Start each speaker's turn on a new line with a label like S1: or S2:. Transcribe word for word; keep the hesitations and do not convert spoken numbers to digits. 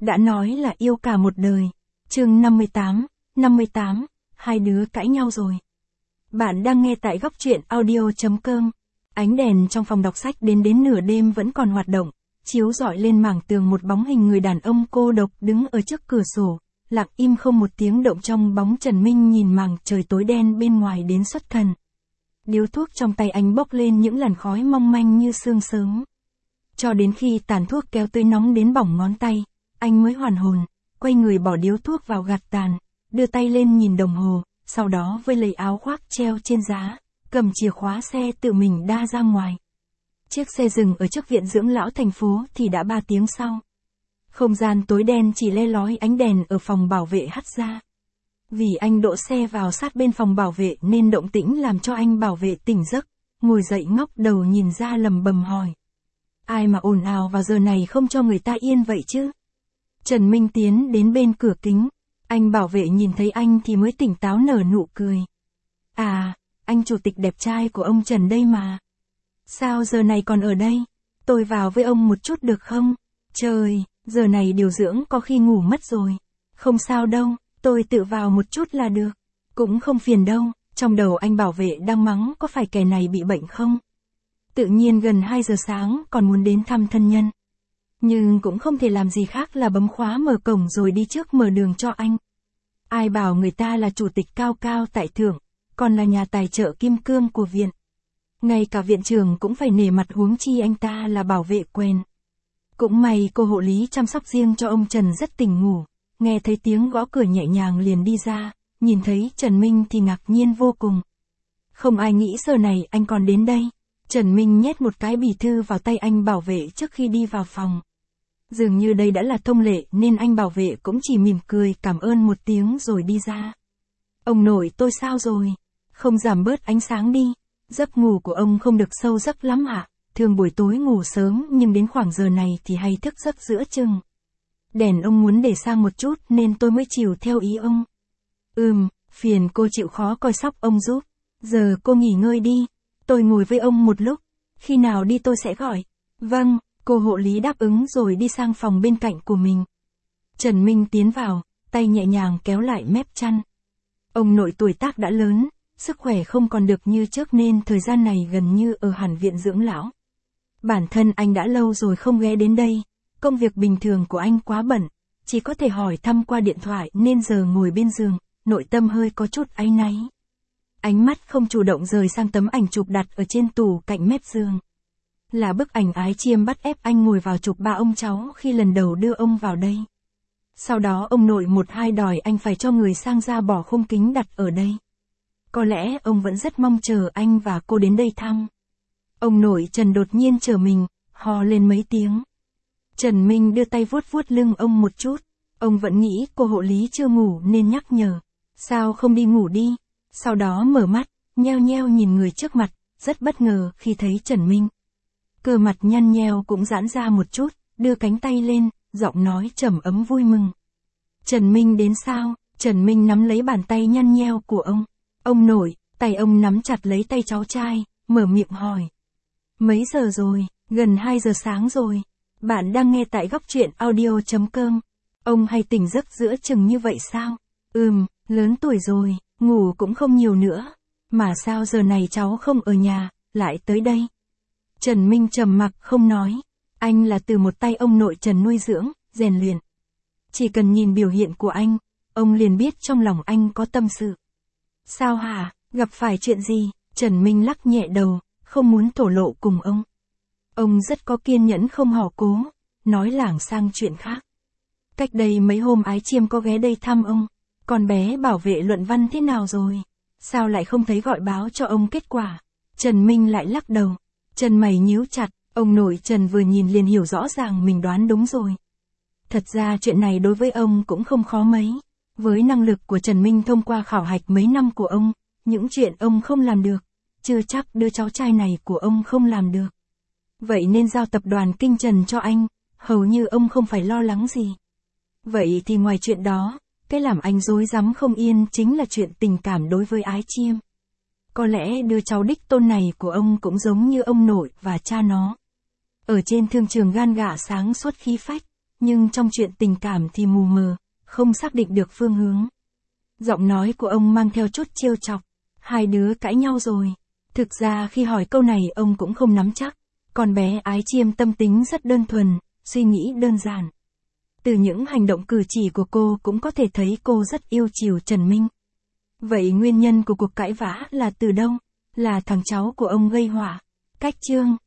S1: đã nói là yêu cả một đời. Chương năm mươi tám, năm mươi tám, hai đứa cãi nhau rồi. Bạn đang nghe tại góc truyện audio.com. Ánh đèn trong phòng đọc sách đến đến nửa đêm vẫn còn hoạt động, chiếu rọi lên mảng tường một bóng hình người đàn ông cô độc đứng ở trước cửa sổ, lặng im không một tiếng động trong bóng. Trần Minh nhìn mảng trời tối đen bên ngoài đến xuất thần. Điếu thuốc trong tay anh bốc lên những làn khói mong manh như sương sớm. Cho đến khi tàn thuốc kéo tới nóng đến bỏng ngón tay, anh mới hoàn hồn, quay người bỏ điếu thuốc vào gạt tàn, đưa tay lên nhìn đồng hồ, sau đó vơi lấy áo khoác treo trên giá, cầm chìa khóa xe tự mình đa ra ngoài. Chiếc xe dừng ở trước viện dưỡng lão thành phố thì đã ba tiếng sau. Không gian tối đen chỉ le lói ánh đèn ở phòng bảo vệ hắt ra. Vì anh đỗ xe vào sát bên phòng bảo vệ nên động tĩnh làm cho anh bảo vệ tỉnh giấc, ngồi dậy ngóc đầu nhìn ra lầm bầm hỏi. Ai mà ồn ào vào giờ này không cho người ta yên vậy chứ? Trần Minh tiến đến bên cửa kính, anh bảo vệ nhìn thấy anh thì mới tỉnh táo nở nụ cười. À, anh chủ tịch đẹp trai của ông Trần đây mà. Sao giờ này còn ở đây? Tôi vào với ông một chút được không? Trời, giờ này điều dưỡng có khi ngủ mất rồi. Không sao đâu, tôi tự vào một chút là được. Cũng không phiền đâu, trong đầu anh bảo vệ đang mắng có phải kẻ này bị bệnh không? Tự nhiên gần hai giờ sáng còn muốn đến thăm thân nhân. Nhưng cũng không thể làm gì khác là bấm khóa mở cổng rồi đi trước mở đường cho anh. Ai bảo người ta là chủ tịch cao cao tại thượng, còn là nhà tài trợ kim cương của viện. Ngay cả viện trưởng cũng phải nể mặt, huống chi anh ta là bảo vệ quèn. Cũng may cô hộ lý chăm sóc riêng cho ông Trần rất tỉnh ngủ, nghe thấy tiếng gõ cửa nhẹ nhàng liền đi ra, nhìn thấy Trần Minh thì ngạc nhiên vô cùng. Không ai nghĩ giờ này anh còn đến đây. Trần Minh nhét một cái bì thư vào tay anh bảo vệ trước khi đi vào phòng. Dường như đây đã là thông lệ nên anh bảo vệ cũng chỉ mỉm cười cảm ơn một tiếng rồi đi ra. Ông nội tôi sao rồi? Không giảm bớt ánh sáng đi. Giấc ngủ của ông không được sâu giấc lắm ạ. À? Thường buổi tối ngủ sớm nhưng đến khoảng giờ này thì hay thức giấc giữa chừng. Đèn ông muốn để sang một chút nên tôi mới chiều theo ý ông. Ừm, phiền cô chịu khó coi sóc ông giúp. Giờ cô nghỉ ngơi đi. Tôi ngồi với ông một lúc. Khi nào đi tôi sẽ gọi. Vâng, cô hộ lý đáp ứng rồi đi sang phòng bên cạnh của mình. Trần Minh tiến vào, tay nhẹ nhàng kéo lại mép chăn. Ông nội tuổi tác đã lớn, sức khỏe không còn được như trước nên thời gian này gần như ở hẳn viện dưỡng lão. Bản thân anh đã lâu rồi không ghé đến đây, công việc bình thường của anh quá bận, chỉ có thể hỏi thăm qua điện thoại nên giờ ngồi bên giường, nội tâm hơi có chút áy náy. Ánh mắt không chủ động rời sang tấm ảnh chụp đặt ở trên tủ cạnh mép giường. Là bức ảnh Ái Chiêm bắt ép anh ngồi vào chụp ba ông cháu khi lần đầu đưa ông vào đây. Sau đó ông nội một hai đòi anh phải cho người sang ra bỏ khung kính đặt ở đây. Có lẽ ông vẫn rất mong chờ anh và cô đến đây thăm. Ông nội Trần đột nhiên trở mình, hò lên mấy tiếng. Trần Minh đưa tay vuốt vuốt lưng ông một chút. Ông vẫn nghĩ cô hộ lý chưa ngủ nên nhắc nhở. Sao không đi ngủ đi? Sau đó mở mắt, nheo nheo nhìn người trước mặt, rất bất ngờ khi thấy Trần Minh. Cơ mặt nhăn nheo cũng giãn ra một chút, đưa cánh tay lên, giọng nói trầm ấm vui mừng. Trần Minh đến sao? Trần Minh nắm lấy bàn tay nhăn nheo của ông. Ông nội, tay ông nắm chặt lấy tay cháu trai, mở miệng hỏi. Mấy giờ rồi? Gần hai giờ sáng rồi. Bạn đang nghe tại góc truyện audio.com. Ông hay tỉnh giấc giữa chừng như vậy sao? Ừm, lớn tuổi rồi, ngủ cũng không nhiều nữa. Mà sao giờ này cháu không ở nhà, lại tới đây? Trần Minh trầm mặc không nói. Anh là từ một tay ông nội Trần nuôi dưỡng, rèn luyện. Chỉ cần nhìn biểu hiện của anh, ông liền biết trong lòng anh có tâm sự. Sao hả, gặp phải chuyện gì? Trần Minh lắc nhẹ đầu, không muốn thổ lộ cùng ông. Ông rất có kiên nhẫn không hò cố, nói lảng sang chuyện khác. Cách đây mấy hôm Ái Chiêm có ghé đây thăm ông. Con bé bảo vệ luận văn thế nào rồi? Sao lại không thấy gọi báo cho ông kết quả? Trần Minh lại lắc đầu. Chân mày nhíu chặt, ông nội Trần vừa nhìn liền hiểu rõ ràng mình đoán đúng rồi. Thật ra chuyện này đối với ông cũng không khó mấy. Với năng lực của Trần Minh thông qua khảo hạch mấy năm của ông, những chuyện ông không làm được, chưa chắc đứa cháu trai này của ông không làm được. Vậy nên giao tập đoàn Kinh Trần cho anh, hầu như ông không phải lo lắng gì. Vậy thì ngoài chuyện đó, cái làm anh rối rắm không yên chính là chuyện tình cảm đối với Ái Chiêm. Có lẽ đứa cháu đích tôn này của ông cũng giống như ông nội và cha nó. Ở trên thương trường gan gà sáng suốt khí phách, nhưng trong chuyện tình cảm thì mù mờ, không xác định được phương hướng. Giọng nói của ông mang theo chút trêu chọc. Hai đứa cãi nhau rồi. Thực ra khi hỏi câu này ông cũng không nắm chắc. Con bé Ái Chiêm tâm tính rất đơn thuần, suy nghĩ đơn giản. Từ những hành động cử chỉ của cô cũng có thể thấy cô rất yêu chiều Trần Minh. Vậy nguyên nhân của cuộc cãi vã là từ đâu? Là thằng cháu của ông gây họa. Cách chương